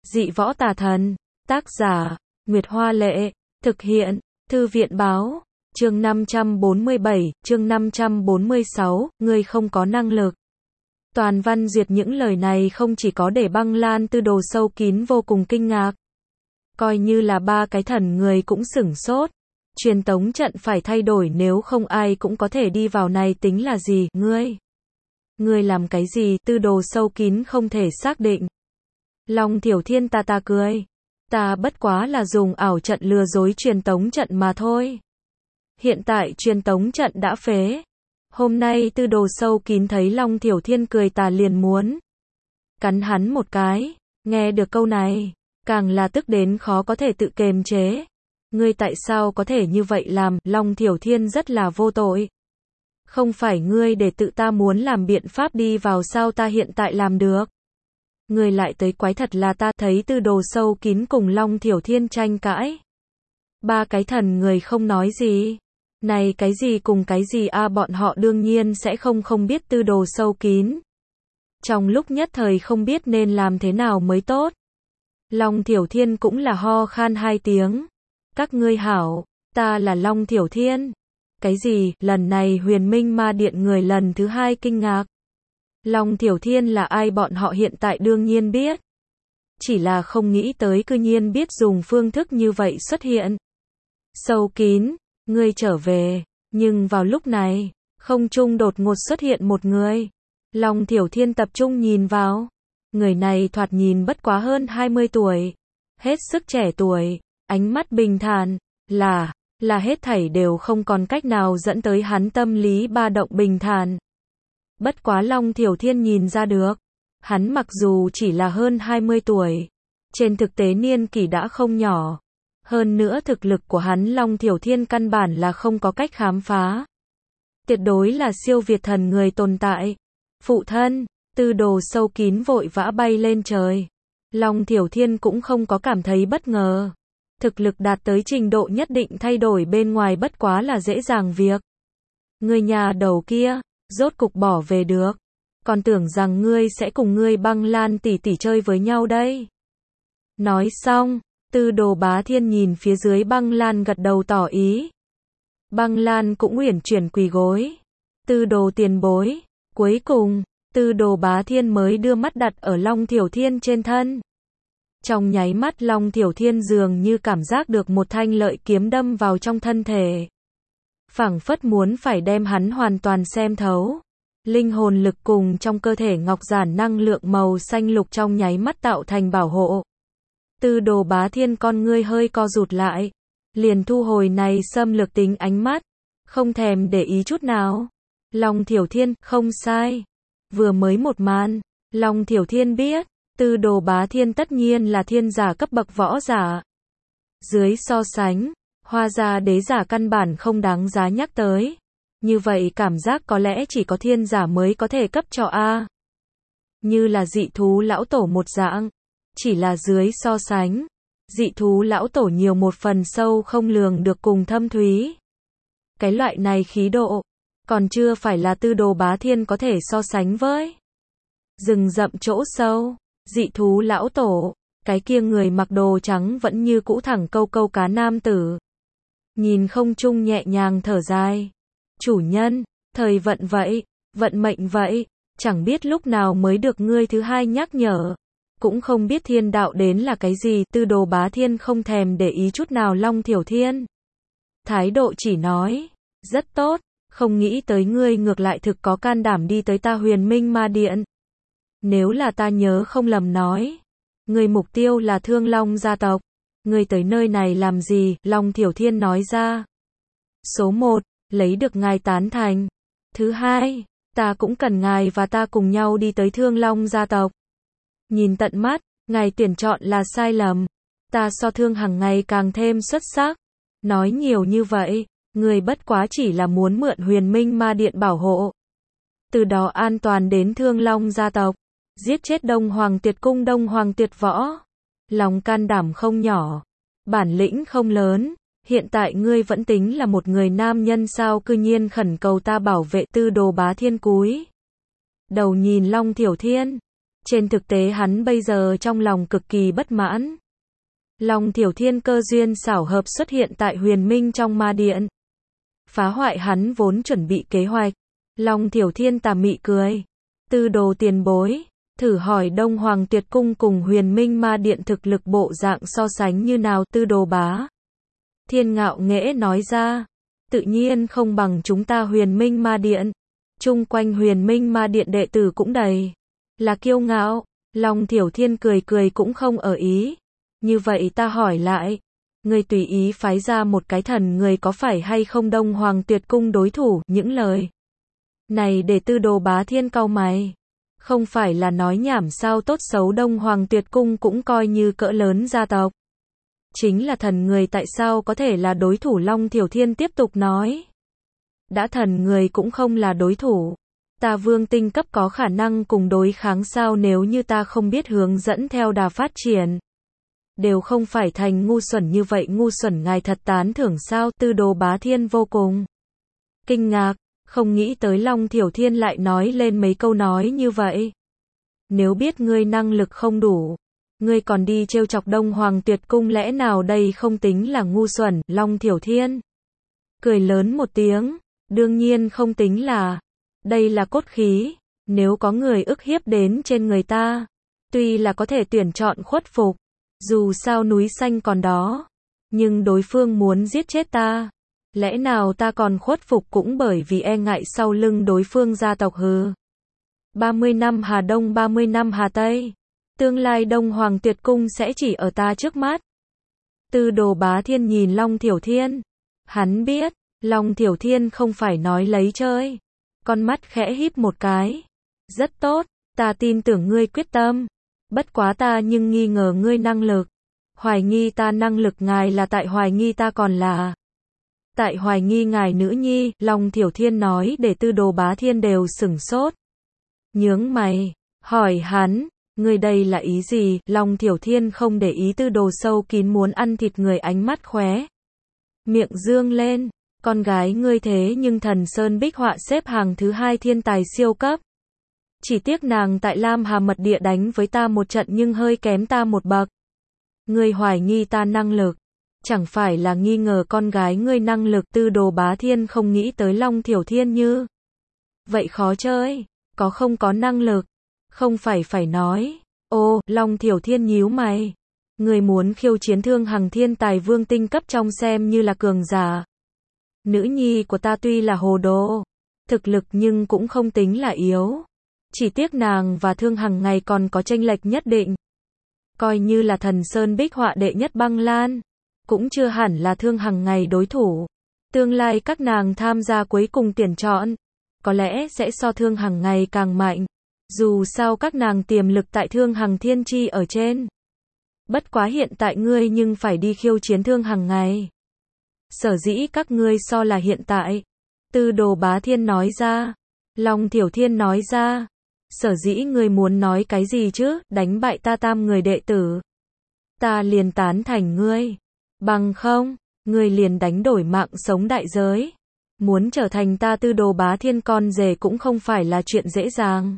Dị võ tà thần. Tác giả, Nguyệt Hoa Lệ. Thực hiện, Thư viện Báo. Chương 547, chương 546, ngươi không có năng lực. Toàn văn duyệt những lời này không chỉ có để Băng Lan Tư Đồ sâu kín vô cùng kinh ngạc. Coi như là ba cái thần người cũng sửng sốt. Truyền tống trận phải thay đổi nếu không ai cũng có thể đi vào này tính là gì, Ngươi làm cái gì, Tư Đồ sâu kín không thể xác định. Long Thiểu Thiên ta cười. Ta bất quá là dùng ảo trận lừa dối truyền tống trận mà thôi. Hiện tại truyền tống trận đã phế. Hôm nay Tư Đồ sâu kín thấy Long Thiểu Thiên cười ta liền muốn cắn hắn một cái. Nghe được câu này, càng là tức đến khó có thể tự kiềm chế. Ngươi tại sao có thể như vậy làm, Long Thiểu Thiên rất là vô tội. Không phải ngươi để tự ta muốn làm biện pháp đi vào sao ta hiện tại làm được. Ngươi lại tới quái thật là ta. Thấy Tư Đồ sâu kín cùng Long Thiểu Thiên tranh cãi. Ba cái thần người không nói gì. Này cái gì cùng cái gì a, bọn họ đương nhiên sẽ không biết Tư Đồ sâu kín. Trong lúc nhất thời không biết nên làm thế nào mới tốt. Long Thiểu Thiên cũng là ho khan hai tiếng. Các ngươi hảo, ta là Long Thiểu Thiên. Cái gì, lần này Huyền Minh Ma Điện người lần thứ hai kinh ngạc. Long Thiểu Thiên là ai bọn họ hiện tại đương nhiên biết. Chỉ là không nghĩ tới cư nhiên biết dùng phương thức như vậy xuất hiện. Sâu kín, ngươi trở về. Nhưng vào lúc này, không trung đột ngột xuất hiện một người. Long Thiểu Thiên tập trung nhìn vào. Người này thoạt nhìn bất quá hơn 20 tuổi. Hết sức trẻ tuổi, ánh mắt bình thản, là hết thảy đều không còn cách nào dẫn tới hắn tâm lý ba động bình thản. Bất quá Long Thiểu Thiên nhìn ra được. Hắn mặc dù chỉ là hơn 20 tuổi. Trên thực tế niên kỷ đã không nhỏ. Hơn nữa thực lực của hắn Long Thiểu Thiên căn bản là không có cách khám phá. Tuyệt đối là siêu việt thần người tồn tại. Phụ thân, Tư Đồ sâu kín vội vã bay lên trời. Long Thiểu Thiên cũng không có cảm thấy bất ngờ. Thực lực đạt tới trình độ nhất định thay đổi bên ngoài bất quá là dễ dàng việc. Người nhà đầu kia, rốt cục bỏ về được. Còn tưởng rằng ngươi sẽ cùng ngươi Băng Lan tỷ tỷ chơi với nhau đây. Nói xong, Tư Đồ Bá Thiên nhìn phía dưới Băng Lan gật đầu tỏ ý. Băng Lan cũng uyển chuyển quỳ gối. Tư Đồ tiền bối. Cuối cùng, Tư Đồ Bá Thiên mới đưa mắt đặt ở Long Thiểu Thiên trên thân. Trong nháy mắt Long Thiểu Thiên dường như cảm giác được một thanh lợi kiếm đâm vào trong thân thể. Phảng phất muốn phải đem hắn hoàn toàn xem thấu. Linh hồn lực cùng trong cơ thể ngọc giản năng lượng màu xanh lục trong nháy mắt tạo thành bảo hộ. Tư Đồ Bá Thiên con ngươi hơi co rụt lại. Liền thu hồi này xâm lược tính ánh mắt. Không thèm để ý chút nào. Long Thiểu Thiên, không sai. Vừa mới một màn, Long Thiểu Thiên biết. Tư Đồ Bá Thiên tất nhiên là thiên giả cấp bậc võ giả. Dưới so sánh, Hoa Gia đế giả căn bản không đáng giá nhắc tới. Như vậy cảm giác có lẽ chỉ có thiên giả mới có thể cấp cho A. Như là dị thú lão tổ một dạng. Chỉ là dưới so sánh, dị thú lão tổ nhiều một phần sâu không lường được cùng thâm thúy. Cái loại này khí độ, còn chưa phải là Tư Đồ Bá Thiên có thể so sánh với. Rừng rậm chỗ sâu, dị thú lão tổ, cái kia người mặc đồ trắng vẫn như cũ thẳng câu cá nam tử. Nhìn không trung nhẹ nhàng thở dài. Chủ nhân, thời vận vậy, vận mệnh vậy, chẳng biết lúc nào mới được ngươi thứ hai nhắc nhở. Cũng không biết thiên đạo đến là cái gì. Tư Đồ Bá Thiên không thèm để ý chút nào Long Thiểu Thiên. Thái độ chỉ nói, rất tốt, không nghĩ tới ngươi ngược lại thực có can đảm đi tới ta Huyền Minh Ma Điện. Nếu là ta nhớ không lầm nói, ngươi mục tiêu là Thương Long gia tộc. Ngươi tới nơi này làm gì? Long Thiểu Thiên nói ra. Số 1, lấy được ngài tán thành. Thứ hai, ta cũng cần ngài và ta cùng nhau đi tới Thương Long gia tộc. Nhìn tận mắt, ngài tuyển chọn là sai lầm. Ta so Thương Hằng ngày càng thêm xuất sắc. Nói nhiều như vậy, người bất quá chỉ là muốn mượn Huyền Minh Ma Điện bảo hộ. Từ đó an toàn đến Thương Long gia tộc. Giết chết Đông Hoàng Tuyệt Cung Đông Hoàng Tuyệt Võ. Lòng can đảm không nhỏ. Bản lĩnh không lớn. Hiện tại ngươi vẫn tính là một người nam nhân sao cư nhiên khẩn cầu ta bảo vệ. Tư Đồ Bá Thiên cúi đầu nhìn Long Thiểu Thiên. Trên thực tế hắn bây giờ trong lòng cực kỳ bất mãn. Long Thiểu Thiên cơ duyên xảo hợp xuất hiện tại Huyền Minh trong ma điện, phá hoại hắn vốn chuẩn bị kế hoạch. Long Thiểu Thiên tà mị cười. Tư đồ tiền bối, thử hỏi Đông Hoàng Tuyệt Cung cùng Huyền Minh ma điện thực lực bộ dạng so sánh như nào? Tư đồ bá Thiên ngạo nghễ nói ra. Tự nhiên không bằng chúng ta Huyền Minh ma điện. Chung quanh Huyền Minh ma điện đệ tử cũng đầy là kiêu ngạo. Long Thiểu Thiên cười cười cũng không ở ý. Như vậy ta hỏi lại, ngươi tùy ý phái ra một cái thần người có phải hay không Đông Hoàng Tuyệt Cung đối thủ? Những lời này để Tư đồ bá Thiên cau mày. Không phải là nói nhảm sao? Tốt xấu Đông Hoàng Tuyệt Cung cũng coi như cỡ lớn gia tộc. Chính là thần người tại sao có thể là đối thủ? Long Thiểu Thiên tiếp tục nói. Đã thần người cũng không là đối thủ, ta vương tinh cấp có khả năng cùng đối kháng sao? Nếu như ta không biết hướng dẫn theo đà phát triển, đều không phải thành ngu xuẩn như vậy. Ngu xuẩn? Ngài thật tán thưởng sao? Tư đồ bá Thiên vô cùng kinh ngạc, không nghĩ tới Long Thiểu Thiên lại nói lên mấy câu nói như vậy. Nếu biết ngươi năng lực không đủ, ngươi còn đi trêu chọc Đông Hoàng Tuyệt Cung, lẽ nào đây không tính là ngu xuẩn? Long Thiểu Thiên cười lớn một tiếng, đương nhiên không tính là, đây là cốt khí. Nếu có người ức hiếp đến trên người ta, tuy là có thể tuyển chọn khuất phục, dù sao núi xanh còn đó, nhưng đối phương muốn giết chết ta, lẽ nào ta còn khuất phục? Cũng bởi vì e ngại sau lưng đối phương gia tộc hừ. 30 năm Hà Đông 30 năm Hà Tây, tương lai Đông Hoàng Tuyệt Cung sẽ chỉ ở ta trước mắt. Tư đồ bá Thiên nhìn Long Thiểu Thiên, hắn biết Long Thiểu Thiên không phải nói lấy chơi, con mắt khẽ híp một cái. Rất tốt, ta tin tưởng ngươi quyết tâm, bất quá ta nhưng nghi ngờ ngươi năng lực. Hoài nghi ta năng lực? Ngài là tại hoài nghi ta còn là tại hoài nghi ngài nữ nhi? Long Thiểu Thiên nói để Tư đồ bá Thiên đều sửng sốt, nhướng mày, hỏi hắn, ngươi đây là ý gì? Long Thiểu Thiên không để ý Tư đồ sâu kín muốn ăn thịt người, ánh mắt khóe miệng dương lên. Con gái ngươi thế nhưng Thần Sơn Bích Họa xếp hàng thứ 2 thiên tài siêu cấp. Chỉ tiếc nàng tại Lam Hà Mật Địa đánh với ta một trận nhưng hơi kém ta một bậc. Ngươi hoài nghi ta năng lực, chẳng phải là nghi ngờ con gái ngươi năng lực? Tư đồ bá Thiên không nghĩ tới Long Thiểu Thiên như vậy khó chơi, có không có năng lực, không phải nói. Ô, Long Thiểu Thiên nhíu mày. Ngươi muốn khiêu chiến Thương Hằng thiên tài vương tinh cấp trong xem như là cường giả. Nữ nhi của ta tuy là hồ đồ thực lực nhưng cũng không tính là yếu. Chỉ tiếc nàng và Thương Hằng ngày còn có chênh lệch nhất định. Coi như là Thần Sơn Bích Họa đệ nhất băng lan, cũng chưa hẳn là Thương Hằng ngày đối thủ. Tương lai các nàng tham gia cuối cùng tuyển chọn, có lẽ sẽ so Thương Hằng ngày càng mạnh. Dù sao các nàng tiềm lực tại Thương Hằng thiên chi ở trên. Bất quá hiện tại ngươi nhưng phải đi khiêu chiến Thương Hằng ngày. Sở dĩ các ngươi so là hiện tại. Tư đồ bá Thiên nói ra. Long Thiểu Thiên nói ra. Sở dĩ ngươi muốn nói cái gì chứ? Đánh bại ta tam người đệ tử, ta liền tán thành ngươi. Bằng không, ngươi liền đánh đổi mạng sống đại giới. Muốn trở thành ta Tư đồ bá Thiên con rể cũng không phải là chuyện dễ dàng.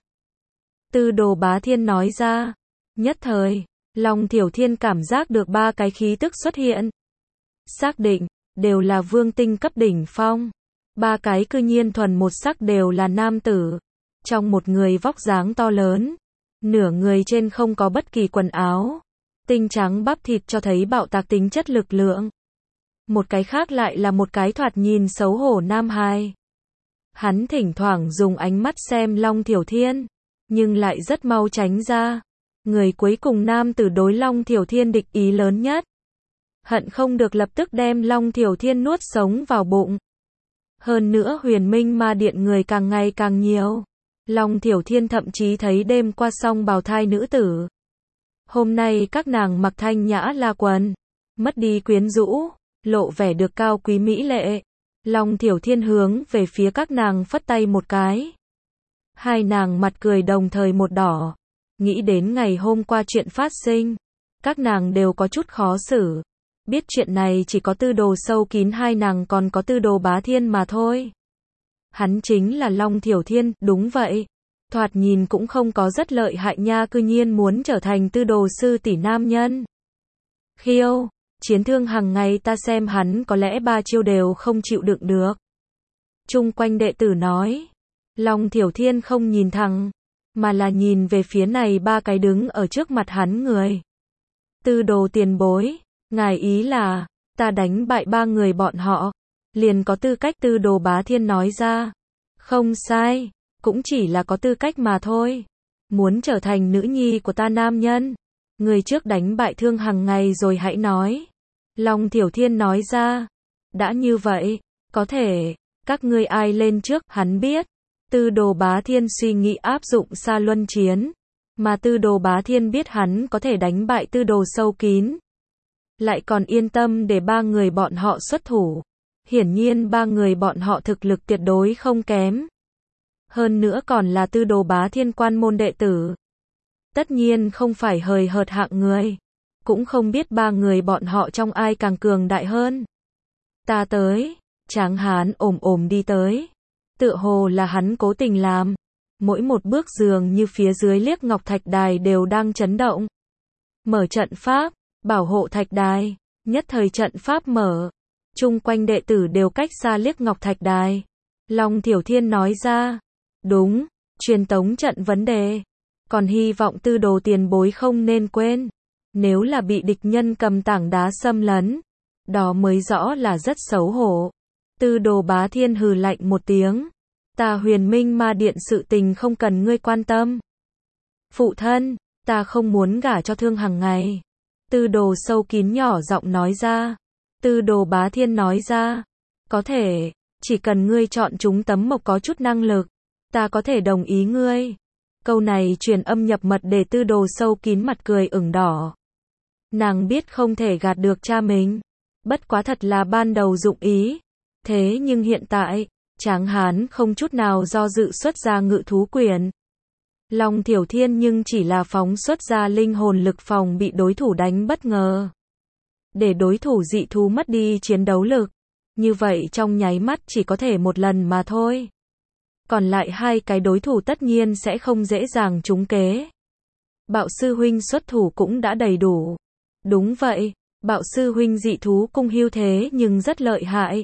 Tư đồ bá Thiên nói ra. Nhất thời, Long Thiểu Thiên cảm giác được 3 cái khí tức xuất hiện. Xác định, đều là vương tinh cấp đỉnh phong. 3 cái cư nhiên thuần một sắc đều là nam tử. Trong một người vóc dáng to lớn, nửa người trên không có bất kỳ quần áo, tinh trắng bắp thịt cho thấy bạo tạc tính chất lực lượng. Một cái khác lại là một cái thoạt nhìn xấu hổ nam hài. Hắn thỉnh thoảng dùng ánh mắt xem Long Thiểu Thiên, nhưng lại rất mau tránh ra. Người cuối cùng nam tử đối Long Thiểu Thiên địch ý lớn nhất. Hận không được lập tức đem Long Thiểu Thiên nuốt sống vào bụng. Hơn nữa Huyền Minh ma điện người càng ngày càng nhiều. Long Thiểu Thiên thậm chí thấy đêm qua xong bào thai nữ tử. Hôm nay các nàng mặc thanh nhã la quần, mất đi quyến rũ, lộ vẻ được cao quý mỹ lệ. Long Thiểu Thiên hướng về phía các nàng phất tay một cái. Hai nàng mặt cười đồng thời một đỏ. Nghĩ đến ngày hôm qua chuyện phát sinh, các nàng đều có chút khó xử. Biết chuyện này chỉ có Tư đồ sâu kín hai nàng còn có Tư đồ bá Thiên mà thôi. Hắn chính là Long Thiểu Thiên, đúng vậy. Thoạt nhìn cũng không có rất lợi hại nha, cư nhiên muốn trở thành tư đồ sư tỷ nam nhân. Khiêu, chiến thương hàng ngày ta xem hắn có lẽ 3 chiêu đều không chịu đựng được. Chung quanh đệ tử nói. Long Thiểu Thiên không nhìn thẳng, mà là nhìn về phía này 3 cái đứng ở trước mặt hắn người. Tư đồ tiền bối, ngài ý là, ta đánh bại 3 người bọn họ, liền có tư cách, Tư đồ bá thiên nói ra. Không sai, cũng chỉ là có tư cách mà thôi. Muốn trở thành nữ nhi của ta nam nhân, người trước đánh bại Thương Hằng ngày rồi hãy nói. Long Thiểu Thiên nói ra. Đã như vậy, có thể, các ngươi ai lên trước, hắn biết. Tư đồ bá thiên suy nghĩ áp dụng Sa Luân chiến, mà tư đồ bá thiên biết hắn có thể đánh bại tư đồ sâu kín. Lại còn yên tâm để 3 người bọn họ xuất thủ. Hiển nhiên 3 người bọn họ thực lực tuyệt đối không kém. Hơn nữa còn là tư đồ bá thiên quan môn đệ tử. Tất nhiên không phải hời hợt hạng người. Cũng không biết 3 người bọn họ trong ai càng cường đại hơn. Ta tới, Tráng Hán ồm đi tới. Tựa hồ là hắn cố tình làm. Mỗi một bước dường như phía dưới Liếc Ngọc Thạch Đài đều đang chấn động. Mở trận pháp, bảo hộ Thạch Đài. Nhất thời trận pháp mở. Chung quanh đệ tử đều cách xa Liếc Ngọc Thạch Đài. Long Thiểu Thiên nói ra. Đúng, truyền tống trận vấn đề. Còn hy vọng tư đồ tiền bối không nên quên. Nếu là bị địch nhân cầm tảng đá xâm lấn, đó mới rõ là rất xấu hổ. Tư đồ bá thiên hừ lạnh một tiếng. Ta Huyền Minh Ma Điện sự tình không cần ngươi quan tâm. Phụ thân, ta không muốn gả cho Thương Hằng ngày. Tư đồ sâu kín nhỏ giọng nói ra. Tư đồ bá thiên nói ra. Có thể, chỉ cần ngươi chọn chúng tấm mộc có chút năng lực, ta có thể đồng ý ngươi. Câu này truyền âm nhập mật để tư đồ sâu kín mặt cười ửng đỏ. Nàng biết không thể gạt được cha mình. Bất quá thật là ban đầu dụng ý. Thế nhưng hiện tại, Tráng Hán không chút nào do dự xuất ra ngự thú quyền. Long Thiểu Thiên nhưng chỉ là phóng xuất ra linh hồn lực phòng bị đối thủ đánh bất ngờ. Để đối thủ dị thú mất đi chiến đấu lực. Như vậy trong nháy mắt chỉ có thể một lần mà thôi. Còn lại 2 cái đối thủ tất nhiên sẽ không dễ dàng trúng kế. Bạo sư huynh xuất thủ cũng đã đầy đủ. Đúng vậy, Bạo sư huynh dị thú cung hưu thế nhưng rất lợi hại.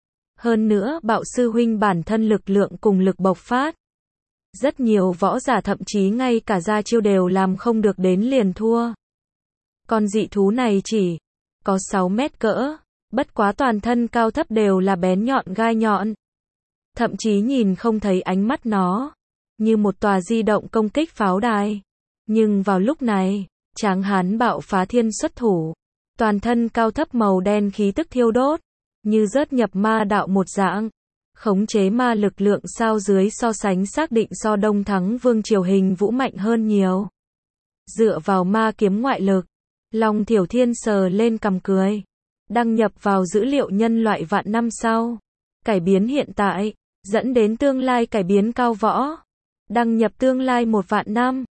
Hơn nữa Bạo sư huynh bản thân lực lượng cùng lực bộc phát. Rất nhiều võ giả thậm chí ngay cả ra chiêu đều làm không được đến liền thua. Con dị thú này chỉ có 6 mét cỡ, bất quá toàn thân cao thấp đều là bén nhọn gai nhọn. Thậm chí nhìn không thấy ánh mắt nó, như một tòa di động công kích pháo đài. Nhưng vào lúc này, Tráng Hán Bạo Phá Thiên xuất thủ, toàn thân cao thấp màu đen khí tức thiêu đốt, như rớt nhập ma đạo một dạng. Khống chế ma lực lượng sao dưới so sánh xác định so Đông Thắng Vương Triều Hình Vũ mạnh hơn nhiều. Dựa vào ma kiếm ngoại lực, Long Thiểu Thiên sờ lên cằm cười. Đăng nhập vào dữ liệu nhân loại vạn năm sau. Cải biến hiện tại, dẫn đến tương lai cải biến cao võ. Đăng nhập tương lai 1 vạn năm.